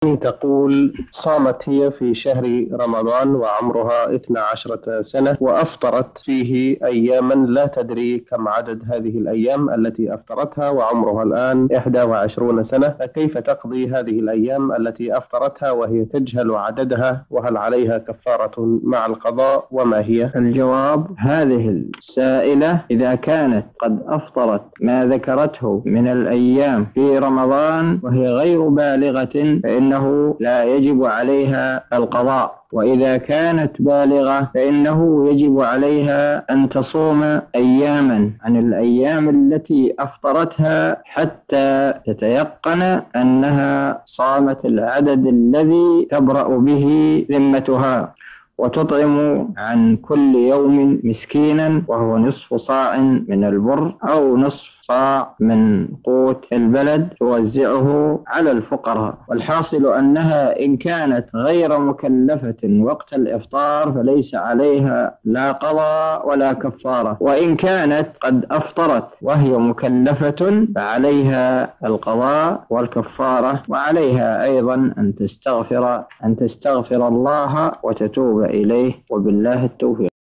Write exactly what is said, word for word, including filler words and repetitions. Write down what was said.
تقول: صامت هي في شهر رمضان وعمرها اثنتا عشرة سنة، وأفطرت فيه أياما لا تدري كم عدد هذه الأيام التي أفطرتها، وعمرها الآن إحدى وعشرين سنة، فكيف تقضي هذه الأيام التي أفطرتها وهي تجهل عددها؟ وهل عليها كفارة مع القضاء، وما هي؟ الجواب: هذه السائلة إذا كانت قد أفطرت ما ذكرته من الأيام في رمضان وهي غير بالغة فإنه لا يجب عليها القضاء، وإذا كانت بالغة فإنه يجب عليها أن تصوم أياما عن الأيام التي أفطرتها حتى تتيقن أنها صامت العدد الذي تبرأ به ذمتها، وتطعم عن كل يوم مسكينا وهو نصف صاع من البر أو نصف صاع من قوت البلد توزعه على الفقراء. والحاصل أنها إن كانت غير مكلفة وقت الإفطار فليس عليها لا قضاء ولا كفارة، وإن كانت قد أفطرت وهي مكلفة فعليها القضاء والكفارة، وعليها أيضا أن تستغفر أن تستغفر الله وتتوب إليه، وبالله التوفيق.